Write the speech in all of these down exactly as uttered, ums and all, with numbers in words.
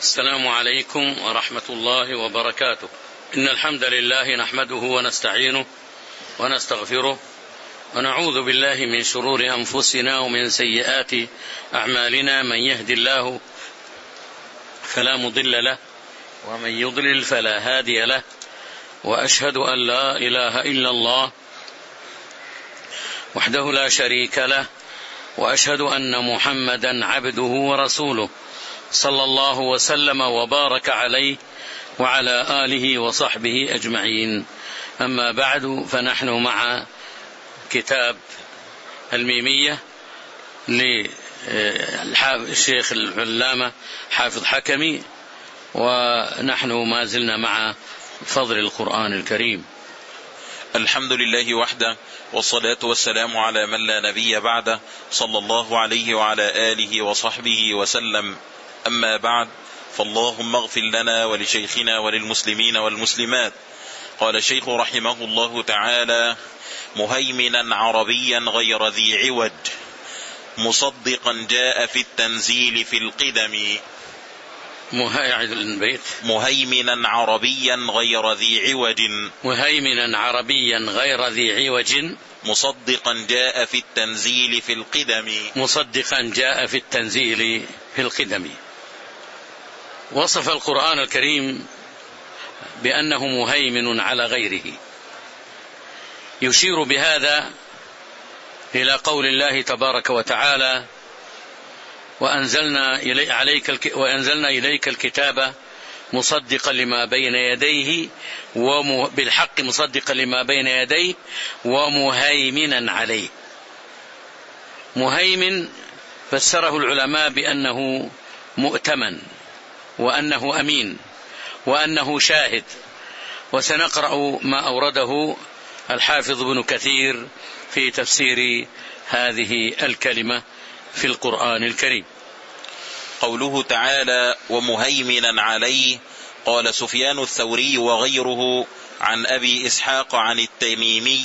السلام عليكم ورحمة الله وبركاته. إن الحمد لله نحمده ونستعينه ونستغفره ونعوذ بالله من شرور أنفسنا ومن سيئات أعمالنا. من يهد الله فلا مضل له ومن يضلل فلا هادي له، وأشهد أن لا إله إلا الله وحده لا شريك له، وأشهد أن محمدا عبده ورسوله صلى الله وسلم وبارك عليه وعلى آله وصحبه أجمعين. أما بعد، فنحن مع كتاب الميمية للشيخ العلامة حافظ حكمي، ونحن ما زلنا مع فضل القرآن الكريم. الحمد لله وحده، والصلاة والسلام على من لا نبي بعده، صلى الله عليه وعلى آله وصحبه وسلم. أما بعد، فاللهم اغفر لنا ولشيخنا وللمسلمين والمسلمات. قال الشيخ رحمه الله تعالى: مهيمنا عربيا غير ذي عوج، مصدقا جاء في التنزيل في القدم. مهيمنا عربيا غير ذي عوج، مهيمنا عربيا غير ذي عوج، مصدقا جاء في التنزيل في القدم. مصدقا جاء في التنزيل في القدم. وصف القرآن الكريم بأنه مهيمن على غيره، يشير بهذا إلى قول الله تبارك وتعالى: وأنزلنا إلي عليك الك... وأنزلنا إليك الكتاب مصدقا لما بين يديه وم... بالحق مصدقا لما بين يديه ومهيمنا عليه. مهيمن فسره العلماء بأنه مؤتمن، وأنه أمين، وأنه شاهد. وسنقرأ ما أورده الحافظ ابن كثير في تفسير هذه الكلمة في القرآن الكريم. قوله تعالى: ومهيمنا عليه، قال سفيان الثوري وغيره عن أبي إسحاق عن التميمي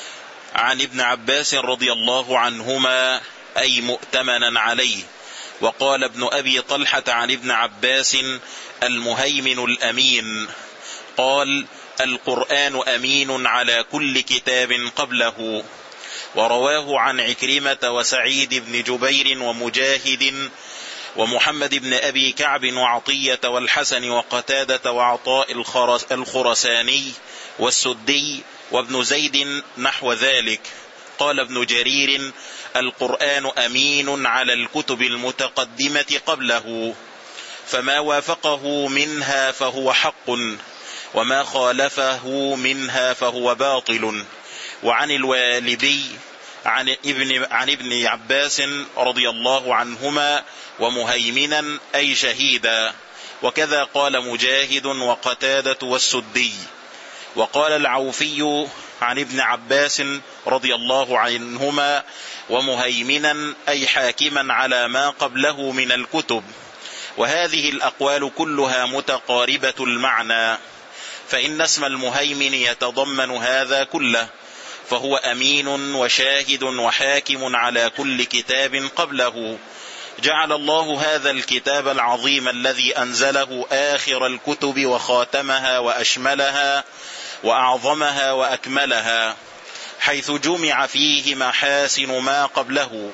عن ابن عباس رضي الله عنهما، أي مؤتمنا عليه. وقال ابن أبي طلحة عن ابن عباس: المهيمن الأمين. قال: القرآن أمين على كل كتاب قبله. ورواه عن عكرمة وسعيد بن جبير ومجاهد ومحمد بن أبي كعب وعطية والحسن وقتادة وعطاء الخرساني والسدي وابن زيد نحو ذلك. قال ابن جرير: القرآن أمين على الكتب المتقدمة قبله، فما وافقه منها فهو حق، وما خالفه منها فهو باطل. وعن الوالبي عن ابن, عن ابن عباس رضي الله عنهما: ومهيمنا أي شهيدا. وكذا قال مجاهد وقتادة والسدي. وقال العوفي عن ابن عباس رضي الله عنهما: ومهيمنا أي حاكما على ما قبله من الكتب. وهذه الأقوال كلها متقاربة المعنى، فإن اسم المهيمن يتضمن هذا كله، فهو أمين وشاهد وحاكم على كل كتاب قبله. جعل الله هذا الكتاب العظيم الذي أنزله آخر الكتب وخاتمها وأشملها وأعظمها وأكملها، حيث جمع فيه محاسن ما قبله،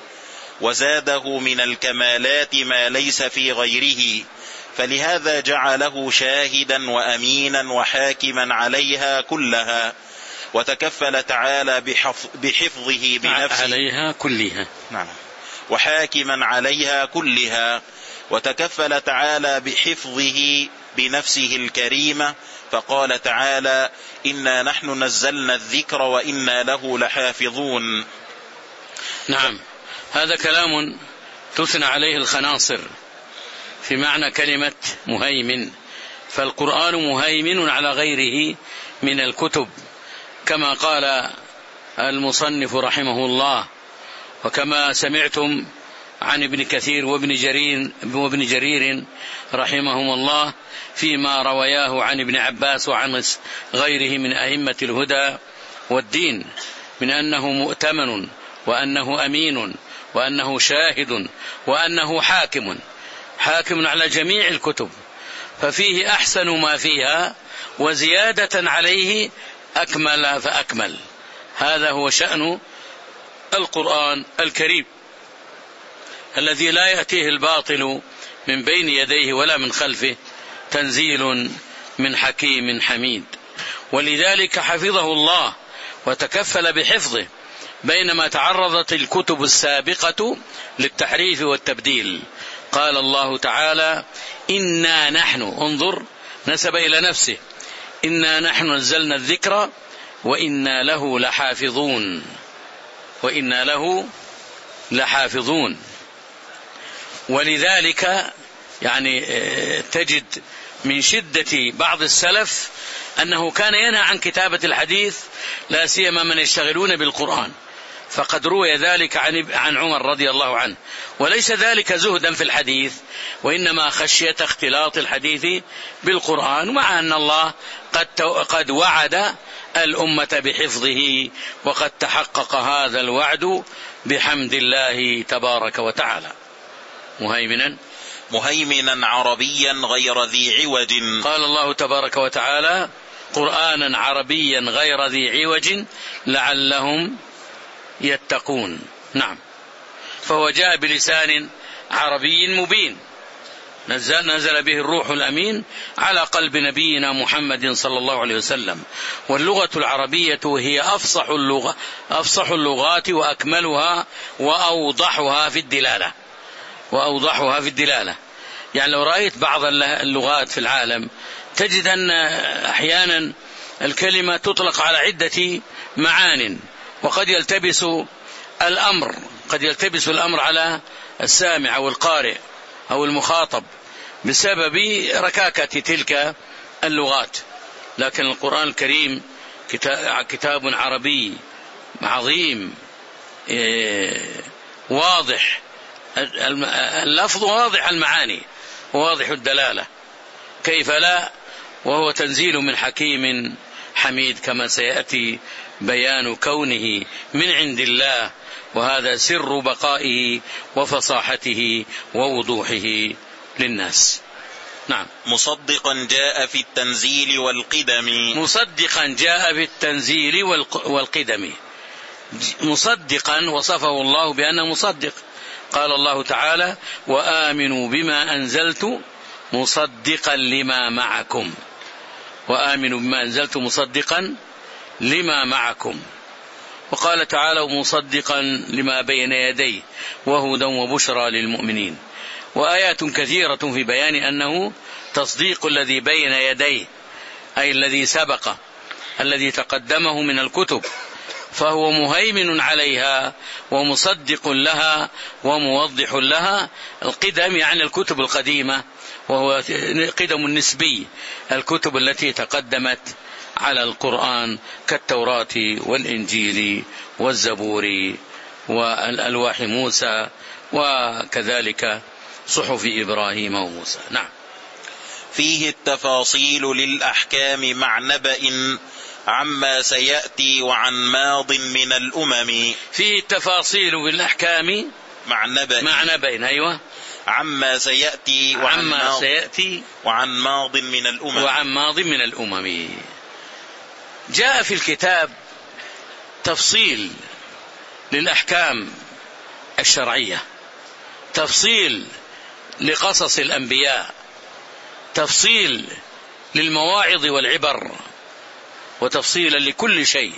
وزاده من الكمالات ما ليس في غيره، فلهذا جعله شاهدا وأمينا وحاكما عليها كلها. وتكفل تعالى بحفظه بنفسه عليها كلها. نعم. وحاكما عليها كلها، وتكفل تعالى بحفظه بنفسه الكريمة، فقال تعالى: إنا نحن نزلنا الذكر وإنا له لحافظون. نعم، هذا كلام تثنى عليه الخناصر في معنى كلمة مهيمن. فالقرآن مهيمن على غيره من الكتب، كما قال المصنف رحمه الله، وكما سمعتم عن ابن كثير وابن جرير, وابن جرير رحمهم الله فيما روياه عن ابن عباس وعن غيره من أئمة الهدى والدين، من أنه مؤتمن، وأنه أمين، وأنه شاهد، وأنه حاكم حاكم على جميع الكتب ففيه أحسن ما فيها وزيادة عليه أكمل فأكمل. هذا هو شأن القرآن الكريم الذي لا يأتيه الباطل من بين يديه ولا من خلفه، تنزيل من حكيم حميد. ولذلك حفظه الله وتكفل بحفظه، بينما تعرضت الكتب السابقة للتحريف والتبديل. قال الله تعالى: إنا نحن، انظر نسب إلى نفسه، إنا نحن نزلنا الذكر وإنا له لحافظون، وإنا له لحافظون. ولذلك يعني تجد من شدة بعض السلف أنه كان ينهى عن كتابة الحديث، لا سيما من يشتغلون بالقرآن، فقد روي ذلك عن عمر رضي الله عنه. وليس ذلك زهدا في الحديث، وإنما خشية اختلاط الحديث بالقرآن، مع أن الله قد قد وعد الأمة بحفظه، وقد تحقق هذا الوعد بحمد الله تبارك وتعالى. مهيمنا مهيمنا عربيا غير ذي عوج. قال الله تبارك وتعالى: قرآنا عربيا غير ذي عوج لعلهم يتقون. نعم، فهو جاء بلسان عربي مبين، نزل, نزل به الروح الأمين على قلب نبينا محمد صلى الله عليه وسلم. واللغة العربية هي أفصح اللغة أفصح اللغات وأكملها وأوضحها في الدلالة وأوضحها في الدلالة. يعني لو رأيت بعض اللغات في العالم تجد أن أحيانا الكلمة تطلق على عدة معان، وقد يلتبس الأمر قد يلتبس الأمر على السامع أو القارئ أو المخاطب بسبب ركاكة تلك اللغات. لكن القرآن الكريم كتاب عربي عظيم واضح اللفظ، واضح المعاني، واضح الدلالة، كيف لا، وهو تنزيل من حكيم حميد، كما سيأتي بيان كونه من عند الله، وهذا سر بقائه وفصاحته ووضوحه للناس. نعم. مصدقا جاء في التنزيل والقدم. مصدقا جاء في التنزيل والقدم. مصدقا وصفه الله بأنه مصدق. قال الله تعالى: وآمنوا بما أنزلت مصدقا لما معكم. وآمنوا بما أنزلت مصدقا لما معكم. وقال تعالى: مصدقا لما بين يديه وهدى وبشرى للمؤمنين. وآيات كثيرة في بيان أنه تصديق الذي بين يديه، أي الذي سبق، الذي تقدمه من الكتب، فهو مهيمن عليها ومصدق لها وموضح لها. القدم يعني الكتب القديمة، وهو قدم النسبي، الكتب التي تقدمت على القرآن كالتوراة والإنجيل والزبور والألواح موسى، وكذلك صحف إبراهيم وموسى. نعم. فيه التفاصيل للأحكام مع نبأ عما سيأتي وعن ماض من الأمم. فيه التفاصيل بالأحكام مع نبأ مع نبأ أيوة عما سيأتي وعن عما ماض سيأتي وعن ماض من الأمم وعن ماض من الأمم. جاء في الكتاب تفصيل للأحكام الشرعية، تفصيل لقصص الأنبياء، تفصيل للمواعظ والعبر، وتفصيلا لكل شيء.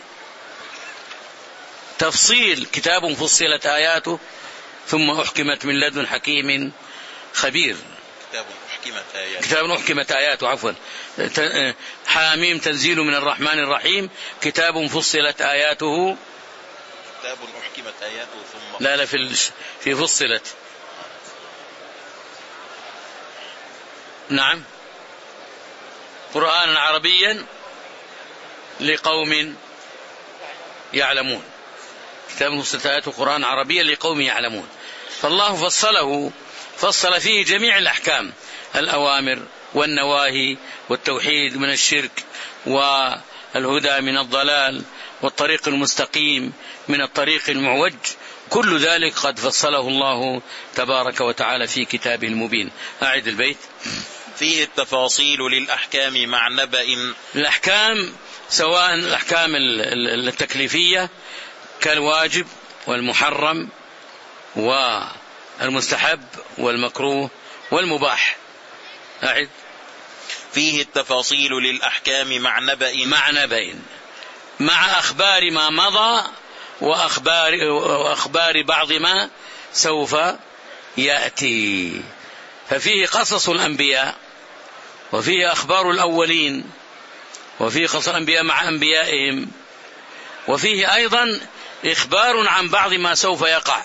تفصيل كتاب فصلت آياته ثم أحكمت من لدن حكيم خبير. كتاب أحكمت آياته كتاب أحكمت آياته عفوا حاميم تنزيل من الرحمن الرحيم. كتاب فصلت آياته كتاب أحكمت آياته ثم لا لا في في فصلت. نعم. قرآنا عربيا لقوم يعلمون. كتاب فصلت آياته قرآن عربيا لقوم يعلمون. فالله فصله فصل فيه جميع الأحكام، الأوامر والنواهي، والتوحيد من الشرك، والهدى من الضلال، والطريق المستقيم من الطريق المعوج. كل ذلك قد فصله الله تبارك وتعالى في كتابه المبين. أعد البيت. فيه التفاصيل للأحكام مع نبأ. الأحكام سواء الأحكام التكليفية كالواجب والمحرم والمستحب والمكروه والمباح. أعد. فيه التفاصيل للأحكام مع نبأ مع نبأ مع أخبار ما مضى وأخبار, وأخبار بعض ما سوف يأتي. ففيه قصص الأنبياء وفيه أخبار الأولين وفيه قصص الأنبياء مع أنبيائهم وفيه أيضا إخبار عن بعض ما سوف يقع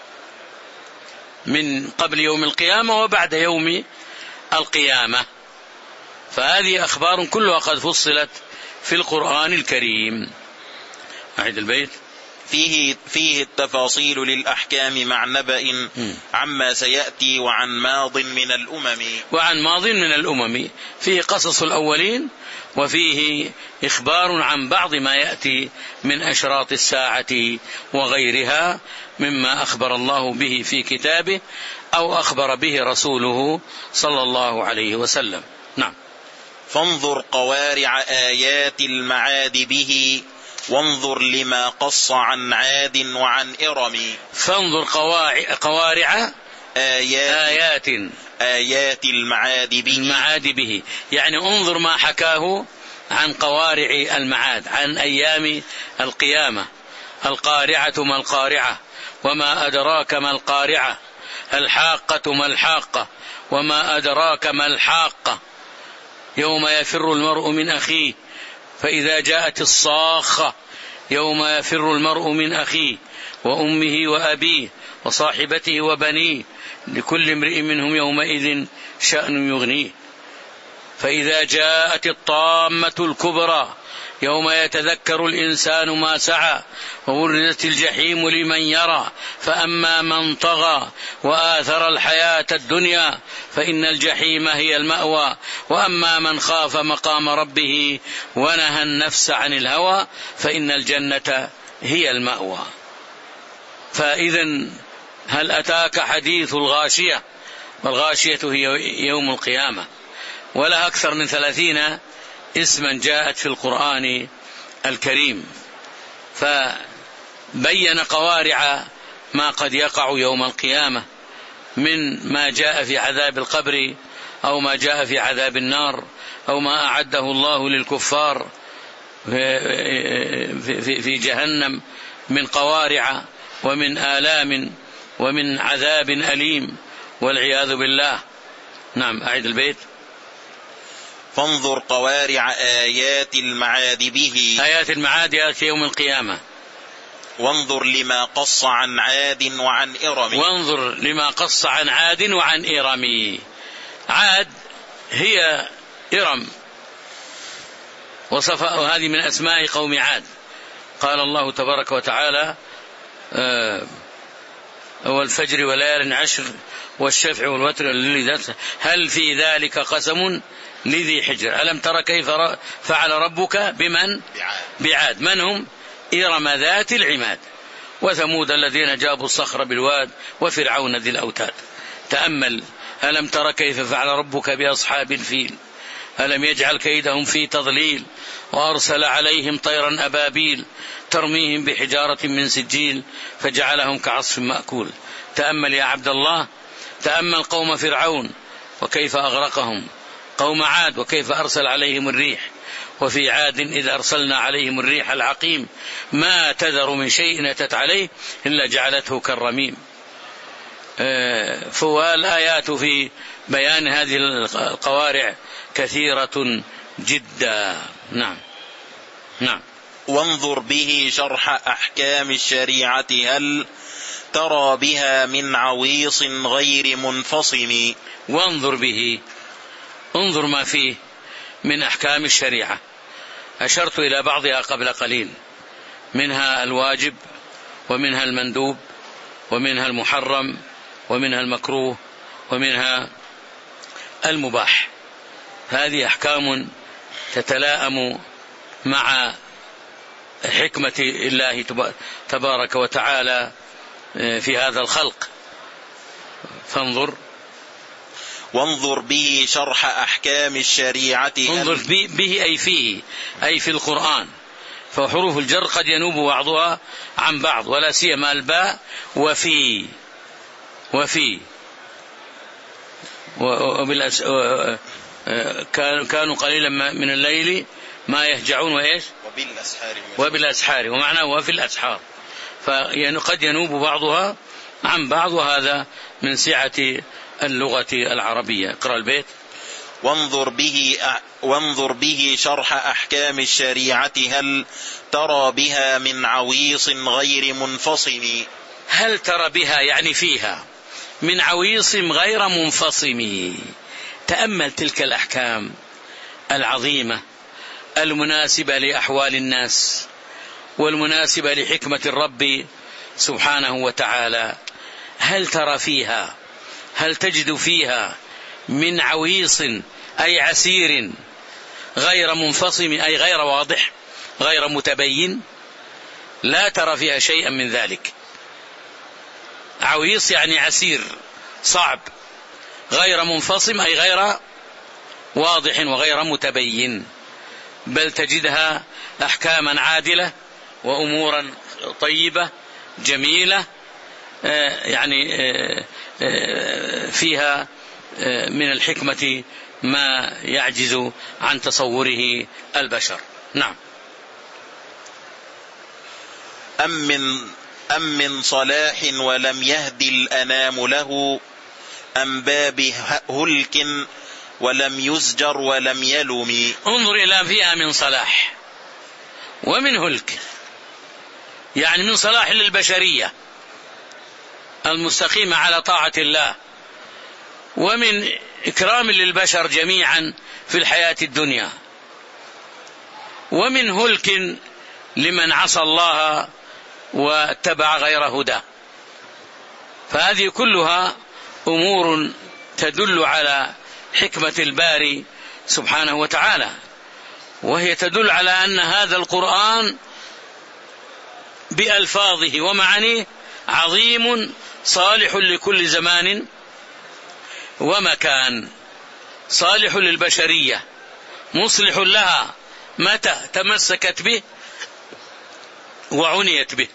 من قبل يوم القيامة وبعد يوم القيامة. فهذه أخبار كلها قد فصلت في القرآن الكريم. أعيد البيت. فيه, فيه التفاصيل للأحكام مع نبأ عما سيأتي وعن ماض من الأمم. وعن ماض من الأمم فيه قصص الأولين وفيه إخبار عن بعض ما يأتي من أشراط الساعة وغيرها مما أخبر الله به في كتابه أو أخبر به رسوله صلى الله عليه وسلم. نعم. فانظر قوارع آيات المعاد به وانظر لما قص عن عاد وعن إرم. فانظر قوارع آيات, آيات آيات المعاد به المعاد به يعني انظر ما حكاه عن قوارع المعاد عن أيام القيامة. القارعة ما القارعة وما أدراك ما القارعة الحاقة ما الحاقة وما أدراك ما الحاقة يوم يفر المرء من أخيه فإذا جاءت الصاخة يوم يفر المرء من أخيه وأمه وأبيه وصاحبته وبنيه لكل امرئ منهم يومئذ شأن يغنيه. فإذا جاءت الطامة الكبرى يوم يتذكر الإنسان ما سعى وبرزت الجحيم لمن يرى فأما من طغى وآثر الحياة الدنيا فإن الجحيم هي المأوى وأما من خاف مقام ربه ونهى النفس عن الهوى فإن الجنة هي المأوى. فإذا هل أتاك حديث الغاشية؟ والغاشية هي يوم القيامة ولا أكثر من ثلاثين اسما جاءت في القرآن الكريم. فبين قوارع ما قد يقع يوم القيامة من ما جاء في عذاب القبر أو ما جاء في عذاب النار أو ما أعده الله للكفار في جهنم من قوارع ومن آلام ومن عذاب أليم والعياذ بالله. نعم. أعيد البيت. فانظر قوارع آيات المعاد به آيات المعاد يأتي يوم القيامة. وانظر لما قص عن عاد وعن إرم. وانظر لما قص عن عاد وعن إرم. عاد هي إرم وصفاء هذه من أسماء قوم عاد. قال الله تبارك وتعالى والفجر وليال عشر والشفع والوتر هل في ذلك قسم لذي حجر ألم تر كيف فعل ربك بمن بعاد من هم إرم ذات العماد وثمود الذين جابوا الصخر بالواد وفرعون ذي الأوتاد. تأمل ألم تر كيف فعل ربك بأصحاب الفيل ألم يجعل كيدهم في تضليل وأرسل عليهم طيرا أبابيل ترميهم بحجارة من سجيل فجعلهم كعصف مأكول. تأمل يا عبد الله تأمل قوم فرعون وكيف أغرقهم قوم عاد وكيف أرسل عليهم الريح وفي عاد إذ أرسلنا عليهم الريح العقيم ما تذر من شيء أتت عليه إلا جعلته كالرميم. فالآيات في بيان هذه القوارع كثيرة جدا. نعم. نعم. وانظر به شرح أحكام الشريعة هل ترى بها من عويص غير منفصم. وانظر به انظر ما فيه من أحكام الشريعة. أشرت إلى بعضها قبل قليل منها الواجب ومنها المندوب ومنها المحرم ومنها المكروه ومنها المباح. هذه أحكام تتلائم مع حكمة الله تبارك وتعالى في هذا الخلق. فانظر. وانظر به شرح أحكام الشريعة. انظر به أي فيه، أي في القرآن، فحروف الجر قد ينوب بعضها عن بعض، ولا سيما الباء وفي وفي وبالأس... كانوا قليلا من الليل ما يهجعون وإيش وبالأسحار وبالأسحار ومعناه وفي الأسحار، فقد ينوب بعضها عن بعض، وهذا من سعة اللغة العربية. اقرأ البيت. وانظر به وانظر به شرح أحكام الشريعة هل ترى بها من عويص غير منفصم. هل ترى بها يعني فيها من عويص غير منفصم. تأمل تلك الأحكام العظيمة المناسبة لأحوال الناس والمناسبة لحكمة الرب سبحانه وتعالى. هل ترى فيها، هل تجد فيها من عويص أي عسير غير منفصم أي غير واضح غير متبين؟ لا ترى فيها شيئا من ذلك. عويص يعني عسير صعب، غير منفصم أي غير واضح وغير متبين، بل تجدها أحكاما عادلة وأمورا طيبة جميلة، يعني فيها من الحكمة ما يعجز عن تصوره البشر. نعم. أم من أم من صلاح ولم يهد الأنام له، أم باب هلك ولم يزجر ولم يلم. انظر إلى فيها من صلاح ومن هلك، يعني من صلاح للبشرية المستقيمة على طاعة الله، ومن إكرام للبشر جميعا في الحياة الدنيا، ومن هلك لمن عصى الله واتبع غير هدى. فهذه كلها أمور تدل على حكمة الباري سبحانه وتعالى، وهي تدل على أن هذا القرآن بألفاظه ومعانيه عظيم صالح لكل زمان ومكان، صالح للبشرية، مصلح لها متى تمسكت به وعنيت به،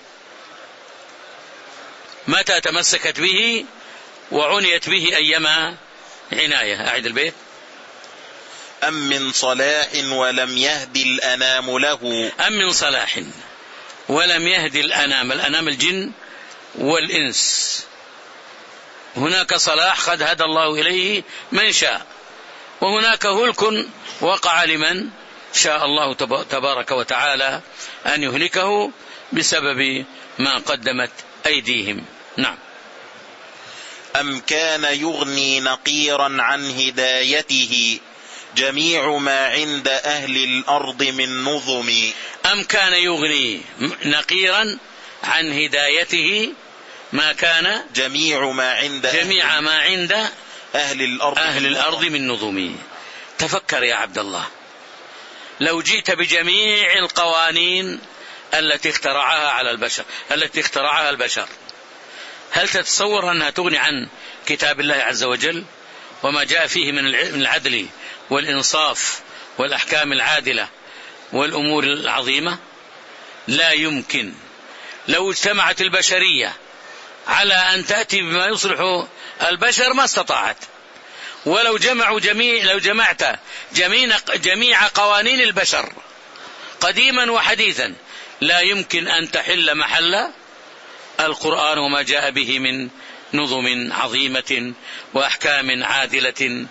متى تمسكت به وعنيت به أيما عناية. أعد البيت. أم من صلاح ولم يهد الأنام له. أم من صلاح ولم يهد الأنام، الأنام الجن والإنس. هناك صلاح قد هدى الله إليه من شاء، وهناك هلك وقع لمن شاء الله تبارك وتعالى أن يهلكه بسبب ما قدمت أيديهم. نعم. أم كان يغني نقيرا عن هدايته جميع ما عند أهل الأرض من نظم. أم كان يغني نقيرا عن هدايته ما كان جميع ما عند جميع ما عند أهل الأرض, أهل الأرض من نظم. تفكر يا عبد الله، لو جئت بجميع القوانين التي اخترعها على البشر التي اخترعها البشر، هل تتصور أنها تغني عن كتاب الله عز وجل وما جاء فيه من العدل والإنصاف والأحكام العادلة والأمور العظيمة؟ لا يمكن. لو اجتمعت البشرية على أن تأتي بما يصلح البشر ما استطاعت، ولو جمعوا جميع لو جمعت جميع, جميع قوانين البشر قديما وحديثا لا يمكن أن تحل محل القرآن وما جاء به من نظم عظيمة وأحكام عادلة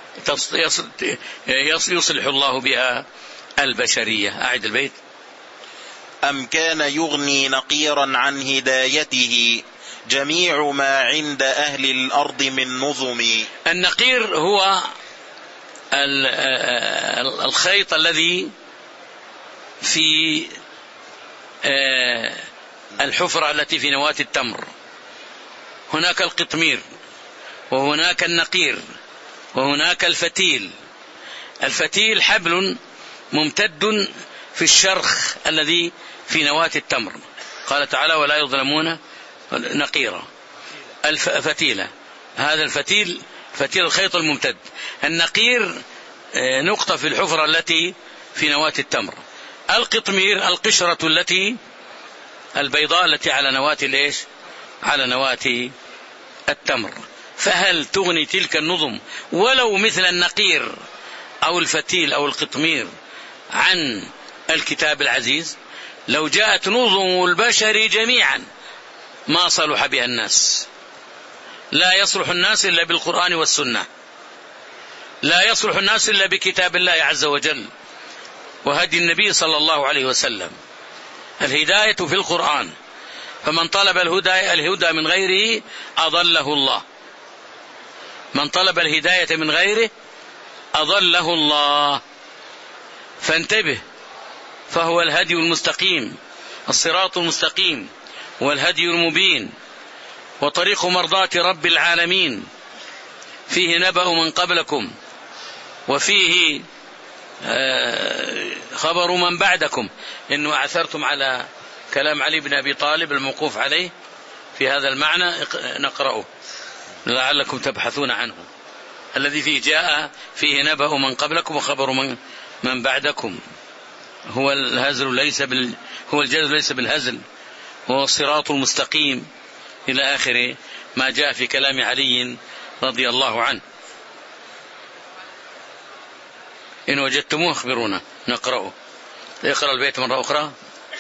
يصلح الله بها البشرية. أعد البيت. أم كان يغني نقيرا عن هدايته جميع ما عند أهل الأرض من نظم. النقير هو الخيط الذي في الحفرة التي في نواة التمر. هناك القطمير وهناك النقير وهناك الفتيل. الفتيل حبل ممتد في الشرخ الذي في نواة التمر، قال تعالى ولا يظلمون نقيرا. الفتيلة، هذا الفتيل فتيل الخيط الممتد. النقير نقطة في الحفرة التي في نواة التمر. القطمير القشرة التي البيضاء التي على نواة الإيش؟ على نواة التمر. فهل تغني تلك النظم ولو مثل النقير أو الفتيل أو القطمير عن الكتاب العزيز؟ لو جاءت نظم البشر جميعا ما صلح بها الناس. لا يصلح الناس إلا بالقرآن والسنة، لا يصلح الناس إلا بكتاب الله عز وجل وهدي النبي صلى الله عليه وسلم. الهداية في القرآن، فمن طلب الهدى الهدى من غيره أضله الله، من طلب الهداية من غيره أضله الله. فانتبه، فهو الهدي المستقيم، الصراط المستقيم والهدي المبين وطريق مرضاة رب العالمين. فيه نبأ من قبلكم وفيه خبر من بعدكم. إنه أعثرتم على كلام علي بن أبي طالب الموقوف عليه في هذا المعنى نقرأه لعلكم تبحثون عنه، الذي فيه جاء فيه نبأ من قبلكم وخبر من من بعدكم. هو الهزل ليس بال هو الجزل ليس بالهزل، هو الصراط المستقيم إلى آخر ما جاء في كلام علي رضي الله عنه. إن وجدتموه أخبرونا نقرأه. اقرأ البيت مرة أخرى.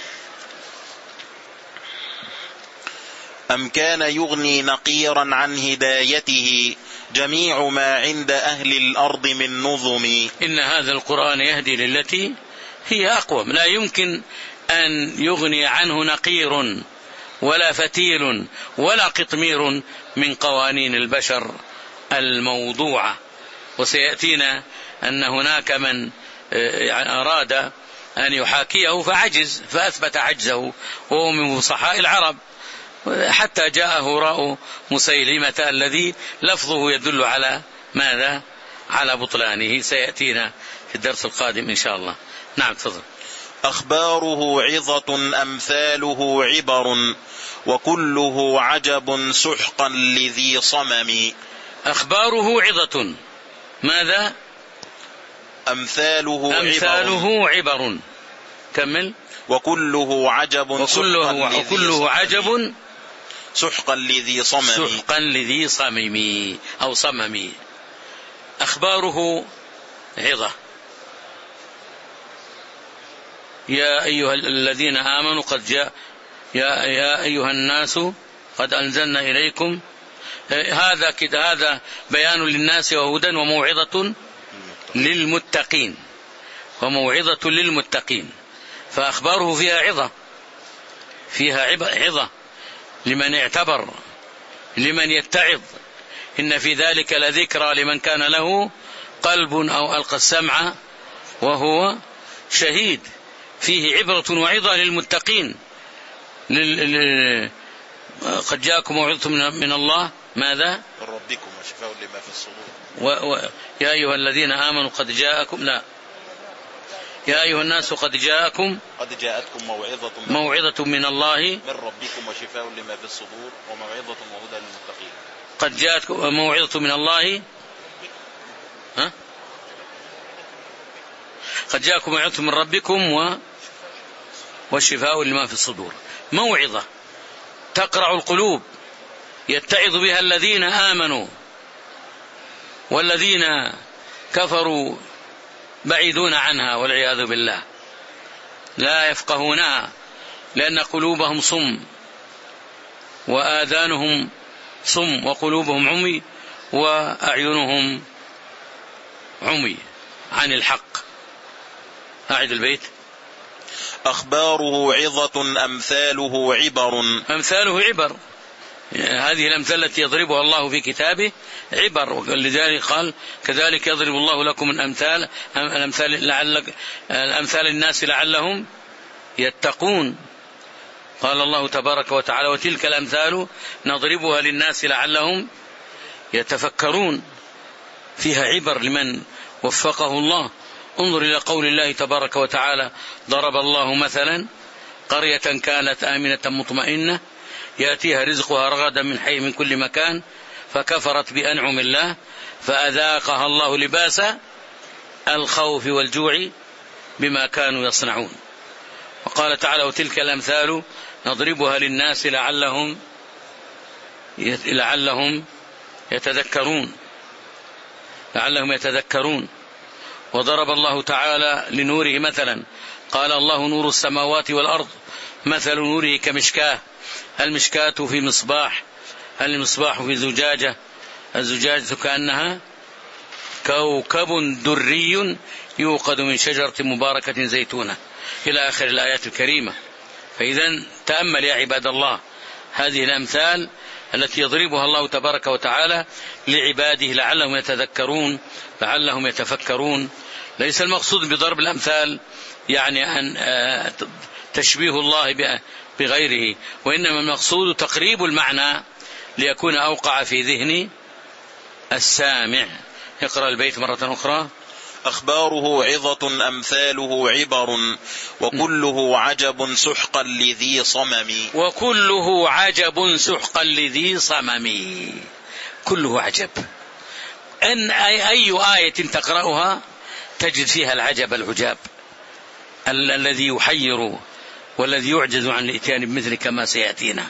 أم كان يغني نقيرا عن هدايته جميع ما عند أهل الأرض من نظم. إن هذا القرآن يهدي للتي هي أقوم. لا يمكن أن يغني عنه نقير ولا فتيل ولا قطمير من قوانين البشر الموضوعة. وسيأتينا أن هناك من أراد أن يحاكيه فعجز فأثبت عجزه، وهو من فصحاء العرب، حتى جاء هراء مسيلمة الذي لفظه يدل على ماذا؟ على بطلانه. سيأتينا في الدرس القادم إن شاء الله. نعم تفضل. أخباره عظة أمثاله عبر وكله عجب سحقا لذي صمم. أخباره عظة ماذا؟ أمثاله, أمثاله عبر. عبر. كمل. وكله عجب وكله, وكله عجب سحقا لذي صمم. سحقا لذي صمم أو صمم. أخباره عظة. يا أيها الذين آمنوا قد جاء يا, يا أيها الناس قد أنزلنا إليكم. هذا كده هذا بيان للناس وهدى وموعظة للمتقين وموعظة للمتقين. فأخباره فيها عظة، فيها عظة لمن اعتبر، لمن يتعظ. إن في ذلك لذكرى لمن كان له قلب أو ألقى السمع وهو شهيد. فيه عبرة وعظة للمتقين. لل... قد جاءكم موعظة من الله ماذا؟ من ربكم وشفاء لما في الصدور. و... و... يا أيها الذين آمنوا قد جاءكم لا يا أيها الناس قد جاءكم قد جاءتكم موعظة من, موعظة من الله من ربكم وشفاء لما في الصدور وموعظة وهدى للمتقين. قد جاءتكم موعظة من الله ها؟ قد جاءكم موعظة من ربكم و... والشفاء لما في الصدور. موعظة تقرع القلوب يتعظ بها الذين آمنوا، والذين كفروا بعيدون عنها والعياذ بالله، لا يفقهونها لأن قلوبهم صم وآذانهم صم وقلوبهم عمي وأعينهم عمي عن الحق. أعد البيت. أخباره عظة أمثاله عبر. أمثاله عبر، هذه الأمثال التي يضربها الله في كتابه عبر. ولذلك قال كذلك يضرب الله لكم الأمثال الأمثال لعلك الأمثال الناس لعلهم يتقون. قال الله تبارك وتعالى وتلك الأمثال نضربها للناس لعلهم يتفكرون. فيها عبر لمن وفقه الله. انظر إلى قول الله تبارك وتعالى ضرب الله مثلا قرية كانت آمنة مطمئنة يأتيها رزقها رغدا من حي من كل مكان فكفرت بأنعم الله فأذاقها الله لباس الخوف والجوع بما كانوا يصنعون. وقال تعالى وتلك الأمثال نضربها للناس لعلهم لعلهم يتذكرون لعلهم يتذكرون وضرب الله تعالى لنوره مثلا، قال الله نور السماوات والأرض مثل نوره كمشكاة، المشكاة في مصباح، المصباح في زجاجة، الزجاجة كأنها كوكب دري يوقد من شجرة مباركة زيتونة إلى آخر الآيات الكريمة. فإذا تأمل يا عباد الله هذه الأمثال التي يضربها الله تبارك وتعالى لعباده لعلهم يتذكرون لعلهم يتفكرون. ليس المقصود بضرب الأمثال يعني أن تشبيه الله بغيره، وإنما المقصود تقريب المعنى ليكون أوقع في ذهن السامع. اقرأ البيت مرة أخرى. أخباره عظة أمثاله عبر وكله عجب سحقا لذي صمم. وكله عجب سحقا لذي صمم، كله عجب. أن أي آية تقرأها تجد فيها العجب العجاب ال- الذي يحير والذي يعجز عن الإتيان بمثل كما سيأتينا.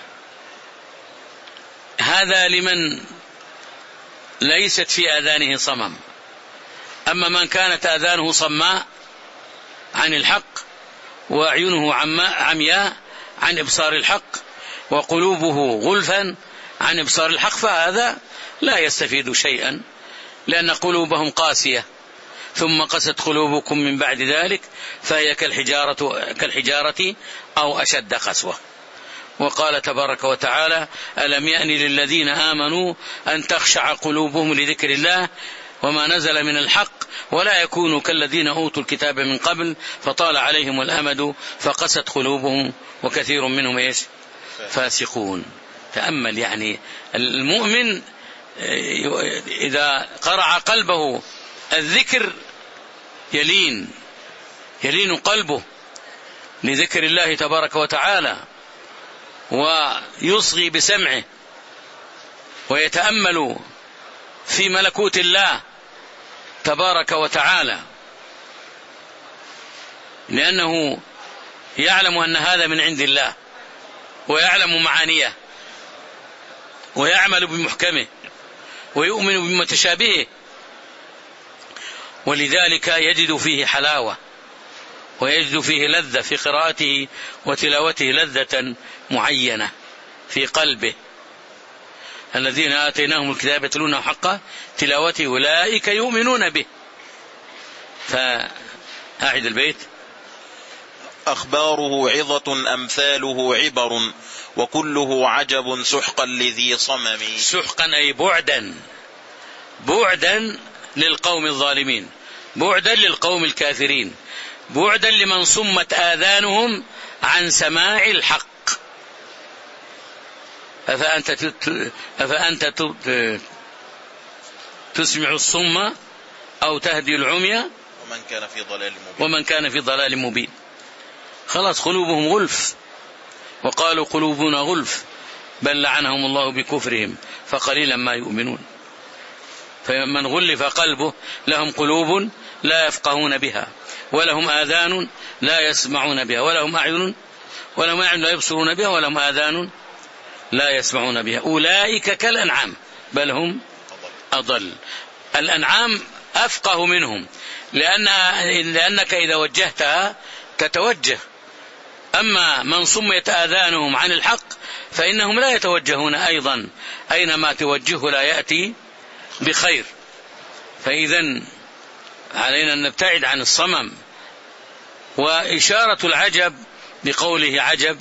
هذا لمن ليست في آذانه صمم. أما من كانت آذانه صماء عن الحق وأعينه عمياء عن إبصار الحق وقلوبه غلفا عن إبصار الحق فهذا لا يستفيد شيئا، لأن قلوبهم قاسية. ثم قست قلوبكم من بعد ذلك فهي كالحجارة, كالحجارة أو أشد قسوة. وقال تبارك وتعالى ألم يأن للذين آمنوا أن تخشع قلوبهم لذكر الله وما نزل من الحق ولا يكونوا كالذين أوتوا الكتاب من قبل فطال عليهم الأمد فقست قلوبهم وكثير منهم إيش فاسقون. تأمل يعني المؤمن إذا قرع قلبه الذكر يلين يلين قلبه لذكر الله تبارك وتعالى ويصغي بسمعه ويتأمل في ملكوت الله تبارك وتعالى، لأنه يعلم أن هذا من عند الله ويعلم معانيه ويعمل بمحكمه ويؤمن بمتشابهه، ولذلك يجد فيه حلاوة ويجد فيه لذة في قراءته وتلاوته، لذة معينة في قلبه. الذين آتيناهم الكتاب يتلونه حق تلاوته أولئك يؤمنون به. فأعد البيت. أخباره عظة أمثاله عبر وكله عجب سحقا لذي صمم. سحقا أي بعدا، بعدا للقوم الظالمين، بعدا للقوم الكافرين، بعدا لمن صمت آذانهم عن سماع الحق. أفأنت, أفأنت تسمع الصم أو تهدي العمي ومن كان في ضلال مبين. ومن كان في ضلال مبين. خلاص قلوبهم غلف، وقالوا قلوبنا غلف بل لعنهم الله بكفرهم فقليلا ما يؤمنون. فمن غلف قلبه لهم قلوب لا يفقهون بها ولهم آذان لا يسمعون بها ولهم أعين ولهم أعين لا يبصرون بها ولهم آذان لا يسمعون بها أولئك كالأنعام بل هم أضل. الأنعام أفقه منهم، لأن لأنك إذا وجهتها تتوجه. أما من صمت آذانهم عن الحق فإنهم لا يتوجهون أيضا، أينما توجهه لا يأتي بخير. فإذا علينا أن نبتعد عن الصمم. وإشارة العجب بقوله عجب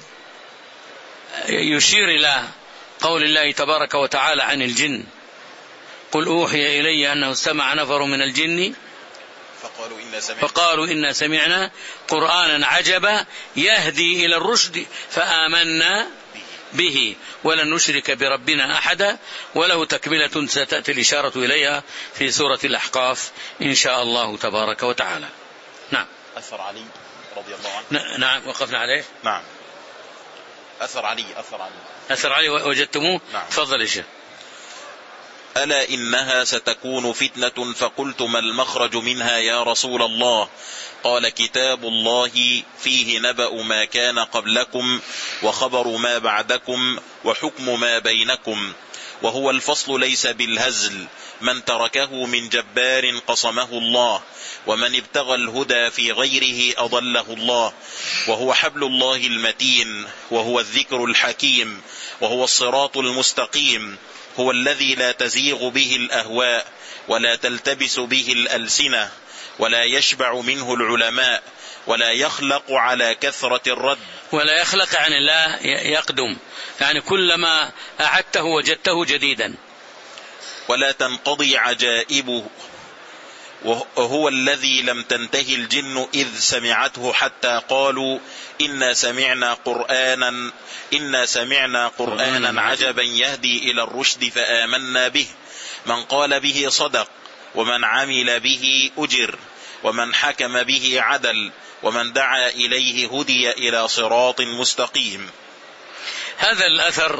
يشير إلى قول الله تبارك وتعالى عن الجن قل أوحي إلي أنه استمع نفر من الجن فقالوا إنا سمعنا, فقالوا إنا سمعنا قرآنا عجبا يهدي إلى الرشد فآمنا به ولن نشرك بربنا أحدا وله تكملة ستأتي الإشارة إليها في سورة الأحقاف إن شاء الله تبارك وتعالى. نعم. أثر علي رضي الله عنه. نعم وقفنا عليه. نعم. أثر علي أثر علي أثر علي وجدتموه. نعم. تفضل يا شيخ. ألا إنها ستكون فتنة، فقلت ما المخرج منها يا رسول الله؟ قال كتاب الله فيه نبأ ما كان قبلكم وخبر ما بعدكم وحكم ما بينكم، وهو الفصل ليس بالهزل، من تركه من جبار قصمه الله، ومن ابتغى الهدى في غيره أضله الله، وهو حبل الله المتين، وهو الذكر الحكيم، وهو الصراط المستقيم، هو الذي لا تزيغ به الأهواء ولا تلتبس به الألسنة ولا يشبع منه العلماء ولا يخلق على كثرة الرد. ولا يخلق يعني لا يقدم، يعني كلما أعدته وجدته جديدا. ولا تنقضي عجائبه، وهو الذي لم تنتهي الجن إذ سمعته حتى قالوا إنا سمعنا قرآنا إنا سمعنا قرآنا عجبا يهدي إلى الرشد فآمنا به، من قال به صدق، ومن عمل به أجر، ومن حكم به عدل، ومن دعا إليه هدي إلى صراط مستقيم. هذا الأثر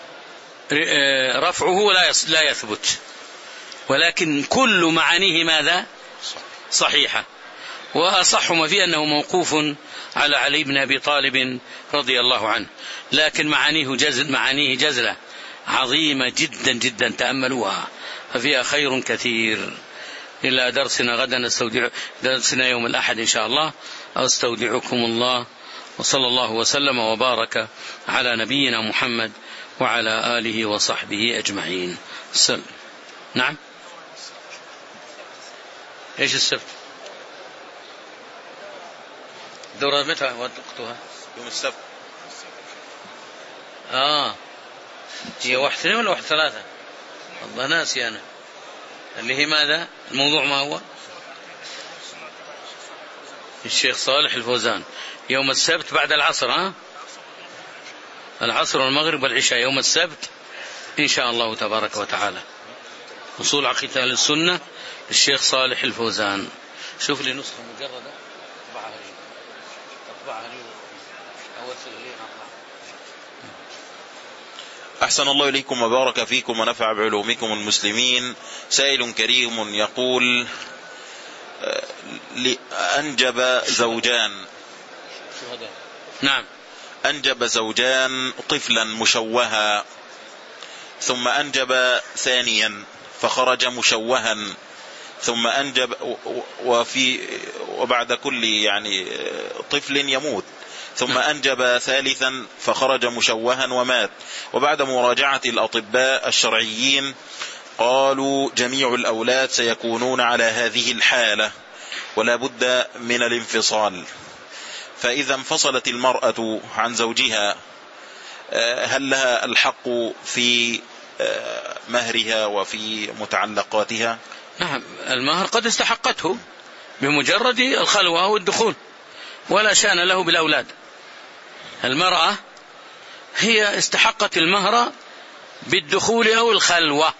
رفعه لا يثبت، ولكن كل معانيه ماذا؟ صحيحة، وأصح ما فيه أنه موقوف على علي بن أبي طالب رضي الله عنه، لكن معانيه جزل معانيه جزلة عظيمة جدا جدا، تأملوها ففيها خير كثير. إلى درسنا غدا نستودع درسنا يوم الأحد إن شاء الله. أستودعكم الله، وصلى الله وسلم وبارك على نبينا محمد وعلى آله وصحبه أجمعين. سلام. نعم. إيش السبت؟ دورة متى وقتها؟ يوم السبت. آه هي واحد اثنين ولا واحد ثلاثة؟ والله ناسي أنا. اللي هي ماذا؟ الموضوع ما هو؟ الشيخ صالح الفوزان يوم السبت بعد العصر. ها؟ العصر والمغرب والعشاء يوم السبت إن شاء الله تبارك وتعالى. أصول عقيدة أهل السنة للشيخ صالح الفوزان. شوف لي نسخة مجردة اطبعها لي اطبعها لي أول سنة. أحسن الله إليكم وبارك فيكم ونفع بعلومكم المسلمين. سائل كريم يقول أنجب زوجان نعم أنجب زوجان طفلا مشوها، ثم أنجب ثانيا فخرج مشوها، ثم أنجب وفي وبعد كل يعني طفل يموت، ثم أنجب ثالثا فخرج مشوها ومات، وبعد مراجعة الأطباء الشرعيين قالوا جميع الأولاد سيكونون على هذه الحالة ولا بد من الانفصال، فإذا انفصلت المرأة عن زوجها هل لها الحق في مهرها وفي متعلقاتها؟ نعم، المهر قد استحقته بمجرد الخلوة أو الدخول، ولا شأن له بالأولاد. المرأة هي استحقت المهر بالدخول أو الخلوة،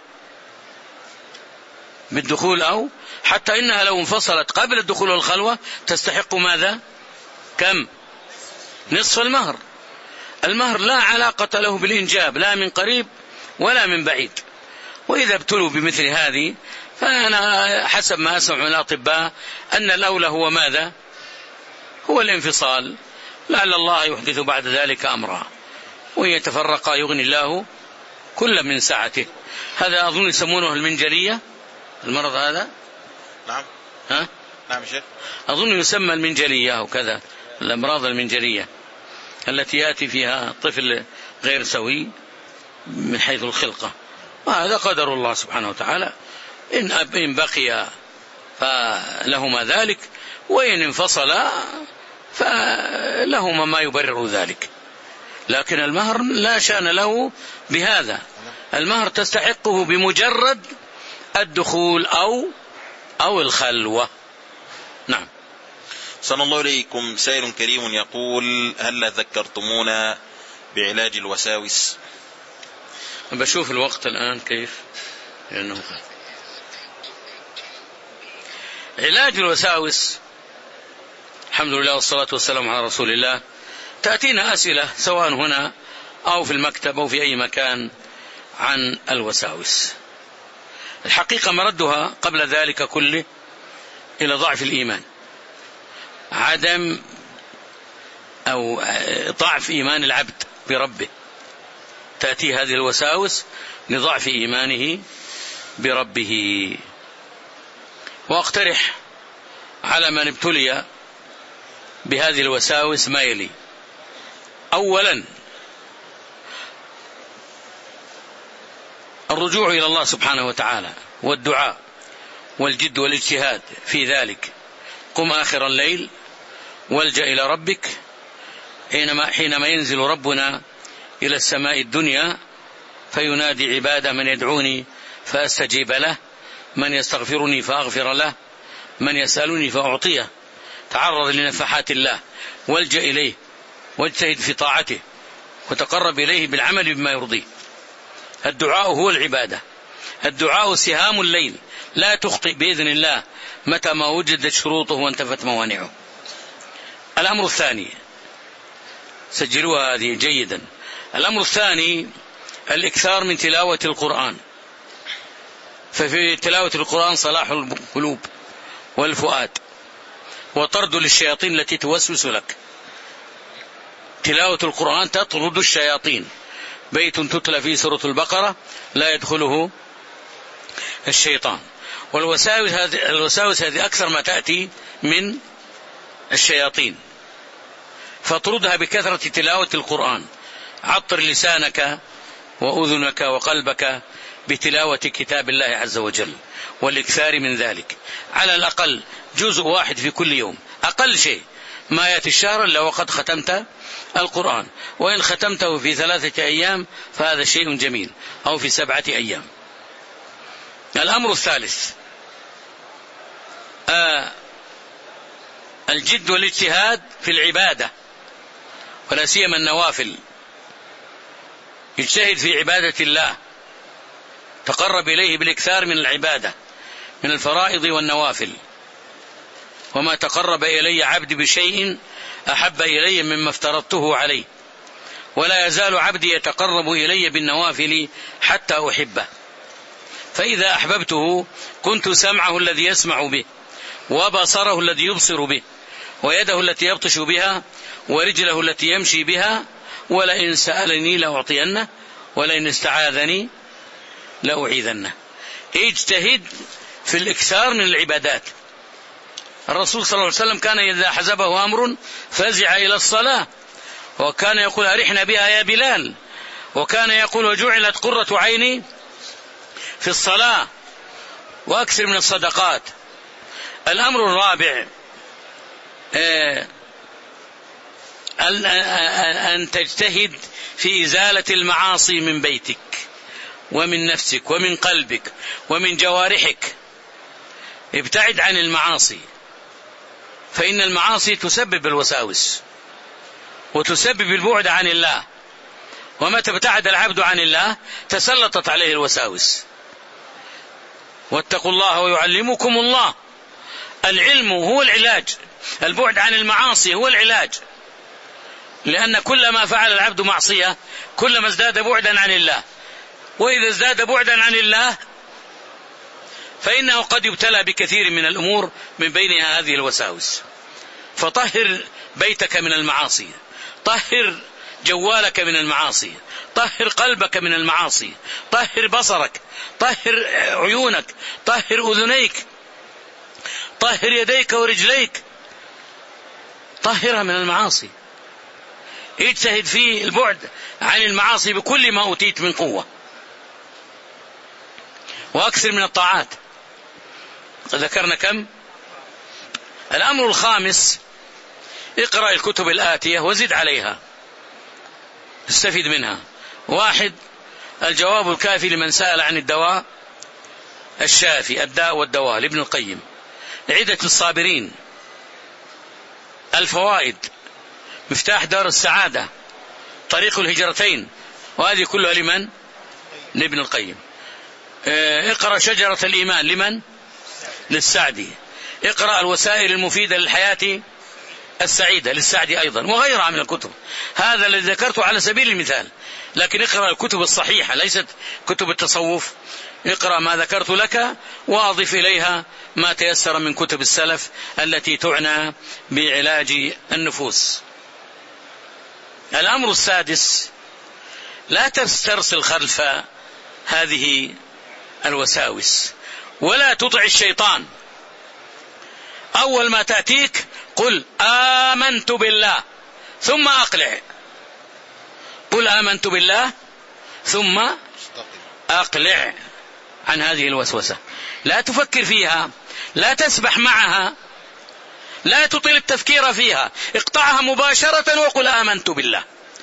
بالدخول أو حتى إنها لو انفصلت قبل الدخول والخلوة تستحق ماذا؟ كم؟ نصف المهر. المهر لا علاقة له بالإنجاب لا من قريب ولا من بعيد. وإذا ابتلوا بمثل هذه فأنا حسب ما أسمع من الأطباء أن الأولى هو ماذا؟ هو الانفصال، لعل الله يحدث بعد ذلك أمرا، وإن يتفرقا يغني الله كل من سعته. هذا أظن يسمونه المنجلية، المرض هذا. نعم. ها؟ نعم شيخ. أظن يسمى المنجلية وكذا، الأمراض المنجلية التي يأتي فيها طفل غير سوي من حيث الخلقة، وهذا قدر الله سبحانه وتعالى. إن بقي فلهما ذلك، وإن انفصل فلهما ما يبرر ذلك. لكن المهر لا شأن له بهذا، المهر تستحقه بمجرد الدخول أو أو الخلوة. نعم. صلى الله عليكم. سائل كريم يقول هل ذكرتمونا بعلاج الوساوس؟ بشوف الوقت الآن كيف، لأنه علاج الوساوس الحمد لله والصلاة والسلام على رسول الله. تأتينا أسئلة سواء هنا أو في المكتب أو في أي مكان عن الوساوس، الحقيقة مردها قبل ذلك كله إلى ضعف الإيمان، عدم أو ضعف إيمان العبد بربه، تأتي هذه الوساوس لضعف إيمانه بربه. وأقترح على من ابتلي بهذه الوساوس ما يلي: أولا الرجوع إلى الله سبحانه وتعالى والدعاء والجد والاجتهاد في ذلك. قم آخر الليل والجأ إلى ربك حينما, حينما ينزل ربنا إلى السماء الدنيا فينادي عباده: من يدعوني فأستجيب له، من يستغفرني فأغفر له، من يسألني فأعطيه. تعرض لنفحات الله والجأ إليه واجتهد في طاعته وتقرب إليه بالعمل بما يرضيه. الدعاء هو العبادة، الدعاء سهام الليل لا تخطئ بإذن الله متى ما وجدت شروطه وانتفت موانعه. الأمر الثاني، سجلوها هذه جيدا، الأمر الثاني الإكثار من تلاوة القرآن، ففي تلاوة القرآن صلاح القلوب والفؤاد وطرد للشياطين التي توسوس لك. تلاوة القرآن تطرد الشياطين. بيت تتلى في سورة البقرة لا يدخله الشيطان. والوساوس هذه الوساوس هذه أكثر ما تأتي من الشياطين، فاطردها بكثرة تلاوة القرآن. عطر لسانك وأذنك وقلبك بتلاوة كتاب الله عز وجل والإكثار من ذلك، على الأقل جزء واحد في كل يوم، أقل شيء ما يأتي الشهر إلا وقد ختمت القرآن، وإن ختمته في ثلاثة أيام فهذا شيء جميل، أو في سبعة أيام. الأمر الثالث آه الجد والاجتهاد في العبادة ولا سيما النوافل. يجتهد في عبادة الله، تقرب إليه بالإكثار من العبادة من الفرائض والنوافل. وما تقرب إلي عبدي بشيء أحب إلي مما افترضته عليه، ولا يزال عبدي يتقرب إلي بالنوافل حتى أحبه، فإذا أحببته كنت سمعه الذي يسمع به، وبصره الذي يبصر به، ويده التي يبطش بها، ورجله التي يمشي بها، ولئن سألني لأعطينه، ولئن استعاذني لأعيذنه. اجتهد في الإكثار من العبادات. الرسول صلى الله عليه وسلم كان إذا حزبه أمر فزع إلى الصلاة، وكان يقول: أرحنا بها يا بلال، وكان يقول: وجعلت قرة عيني في الصلاة، وأكثر من الصدقات. الأمر الرابع أن تجتهد في إزالة المعاصي من بيتك ومن نفسك ومن قلبك ومن جوارحك. ابتعد عن المعاصي، فإن المعاصي تسبب الوساوس وتسبب البعد عن الله، ومتى ابتعد العبد عن الله تسلطت عليه الوساوس. واتقوا الله ويعلمكم الله. العلم هو العلاج، البعد عن المعاصي هو العلاج، لأن كلما فعل العبد معصية كلما ازداد بعدا عن الله، وإذا ازداد بعدا عن الله فإنه قد يبتلى بكثير من الأمور من بينها هذه الوساوس. فطهر بيتك من المعاصي، طهر جوالك من المعاصي، طهر قلبك من المعاصي، طهر بصرك، طهر عيونك، طهر أذنيك، طهر يديك ورجليك، طهرها من المعاصي. اجتهد في البعد عن المعاصي بكل ما أوتيت من قوة، وأكثر من الطاعات. ذكرنا كم؟ الأمر الخامس: اقرأ الكتب الآتية وزد عليها، استفيد منها. واحد: الجواب الكافي لمن سأل عن الدواء الشافي، الداء والدواء لابن القيم. عدة الصابرين. الفوائد، مفتاح دار السعادة، طريق الهجرتين، وهذه كلها لمن؟ لابن القيم. اقرأ شجرة الإيمان لمن؟ للسعدي. اقرأ الوسائل المفيدة للحياة السعيدة للسعدي أيضا، وغيرها من الكتب. هذا الذي ذكرته على سبيل المثال، لكن اقرأ الكتب الصحيحة، ليست كتب التصوف اقرأ ما ذكرت لك وأضف إليها ما تيسر من كتب السلف التي تعنى بعلاج النفوس. الأمر السادس: لا تسترسل خلف هذه الوساوس ولا تطع الشيطان. أول ما تأتيك قل آمنت بالله ثم أقلع. قل آمنت بالله ثم أقلع عن هذه الوسوسة. لا تفكر فيها، لا تسبح معها، لا تطيل التفكير فيها، اقطعها مباشرة وقل آمنت بالله.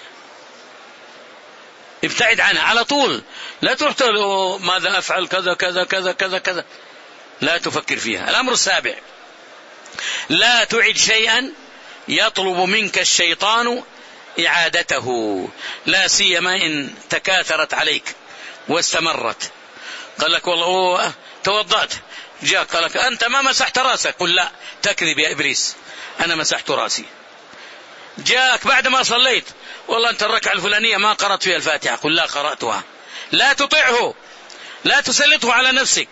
ابتعد عنها على طول، لا تروح تقول ماذا أفعل كذا كذا كذا كذا كذا، لا تفكر فيها. الأمر السابع: لا تعد شيئا يطلب منك الشيطان إعادته، لا سيما إن تكاثرت عليك واستمرت. قال لك والله توضأت، جاء قال لك أنت ما مسحت رأسك، قل لا تكذب يا إبليس أنا مسحت رأسي. جاءك بعد ما صليت، والله أنت الركعة الفلانية ما قرأت فيها الفاتحة، قل لا قرأتها. لا تطيعه، لا تسلطه على نفسك.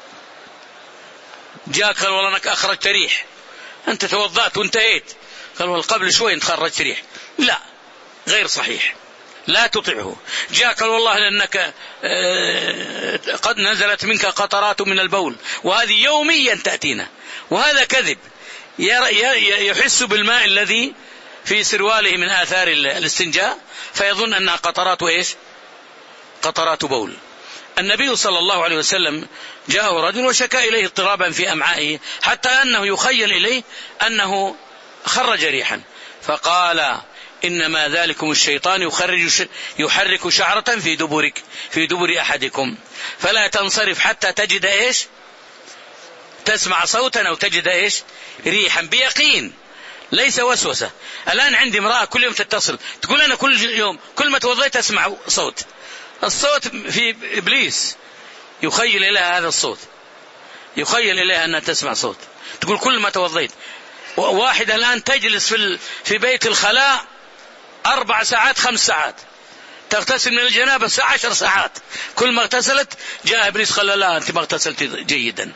جاءك قال والله أنك أخرجت ريح، أنت توضأت وانتهيت، قال والله قبل شوي انت خرجت ريح، لا غير صحيح، لا تطيعه. جاء قال والله لأنك قد نزلت منك قطرات من البول وهذه يوميا تأتينا، وهذا كذب. يحس بالماء الذي في سرواله من آثار الاستنجاء فيظن أنها قطرات إيش؟ قطرات بول. النبي صلى الله عليه وسلم جاءه رجل وشكى إليه اضطرابا في أمعائه حتى أنه يخيل إليه أنه خرج ريحا، فقال إنما ذلكم الشيطان يخرج يحرك شعرة في دبرك في دبر أحدكم فلا تنصرف حتى تجد إيش؟ تسمع صوتا أو تجد إيش؟ ريحا، بيقين ليس وسوسة. الآن عندي امرأة كل يوم تتصل تقول أنا كل يوم كل ما توضيت أسمع صوت، الصوت في إبليس يخيل إليها هذا الصوت، يخيل إليها أنها تسمع صوت، تقول كل ما توضيت. واحدة الآن تجلس في في بيت الخلاء أربع ساعات خمس ساعات، تغتسل من الجنابة عشر ساعات، كل ما اغتسلت جاء إبليس قال لا أنت ما اغتسلت جيدا،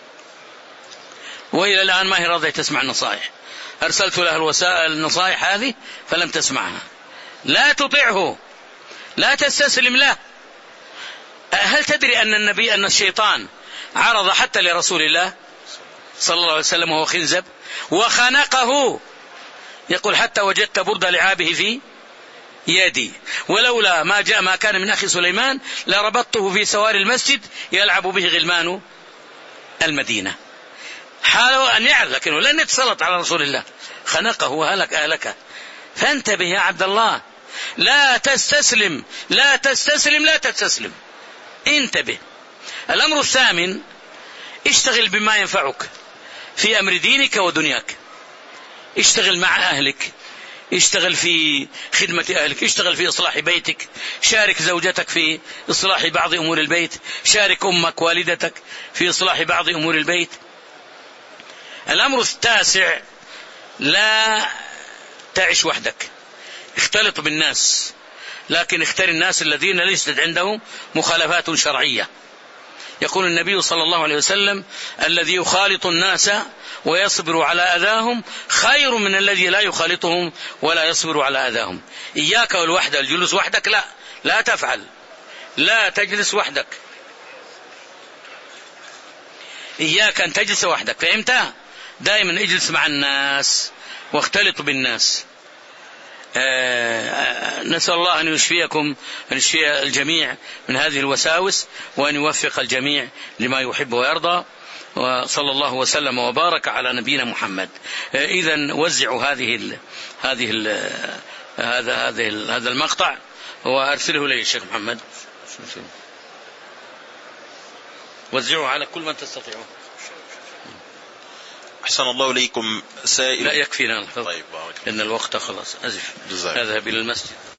وإلى الآن ما هي راضية تسمع النصائح. أرسلت لها الوسائل النصائح هذه فلم تسمعها. لا تطيعه، لا تستسلم له. هل تدري أن النبي أن الشيطان عرض حتى لرسول الله صلى الله عليه وسلم وهو خنزب وخنقه، يقول حتى وجدت برد لعابه في يدي ولولا ما جاء ما كان من أخي سليمان لربطته في سوار المسجد يلعب به غلمان المدينة. حاولوا أن يعرض لكنه لن يتسلط على رسول الله، خنقه وهلك أهلك. فانتبه يا عبد الله، لا تستسلم لا تستسلم لا تستسلم، انتبه. الأمر الثامن: اشتغل بما ينفعك في أمر دينك ودنياك. اشتغل مع أهلك، اشتغل في خدمة أهلك، اشتغل في إصلاح بيتك، شارك زوجتك في إصلاح بعض أمور البيت، شارك أمك والدتك في إصلاح بعض أمور البيت. الأمر التاسع: لا تعيش وحدك، اختلط بالناس، لكن اختر الناس الذين ليست عندهم مخالفات شرعية. يقول النبي صلى الله عليه وسلم: الذي يخالط الناس ويصبر على أذاهم خير من الذي لا يخالطهم ولا يصبر على أذاهم. إياك والوحدة، الجلوس وحدك لا لا تفعل، لا تجلس وحدك، إياك أن تجلس وحدك، فهمت؟ دائما اجلس مع الناس واختلط بالناس. آه نسأل الله أن يشفيكم، أن يشفي الجميع من هذه الوساوس، وأن يوفق الجميع لما يحب ويرضى، وصلى الله وسلم وبارك على نبينا محمد. آه إذن وزعوا هذه ال هذه ال هذا هذا هذا المقطع وأرسله لي الشيخ محمد، وزعوه على كل من تستطيعون. أحسن الله إليكم. سائل. لا يكفينا، طيب، لأن الوقت خلاص. أزف أذهب إلى المسجد.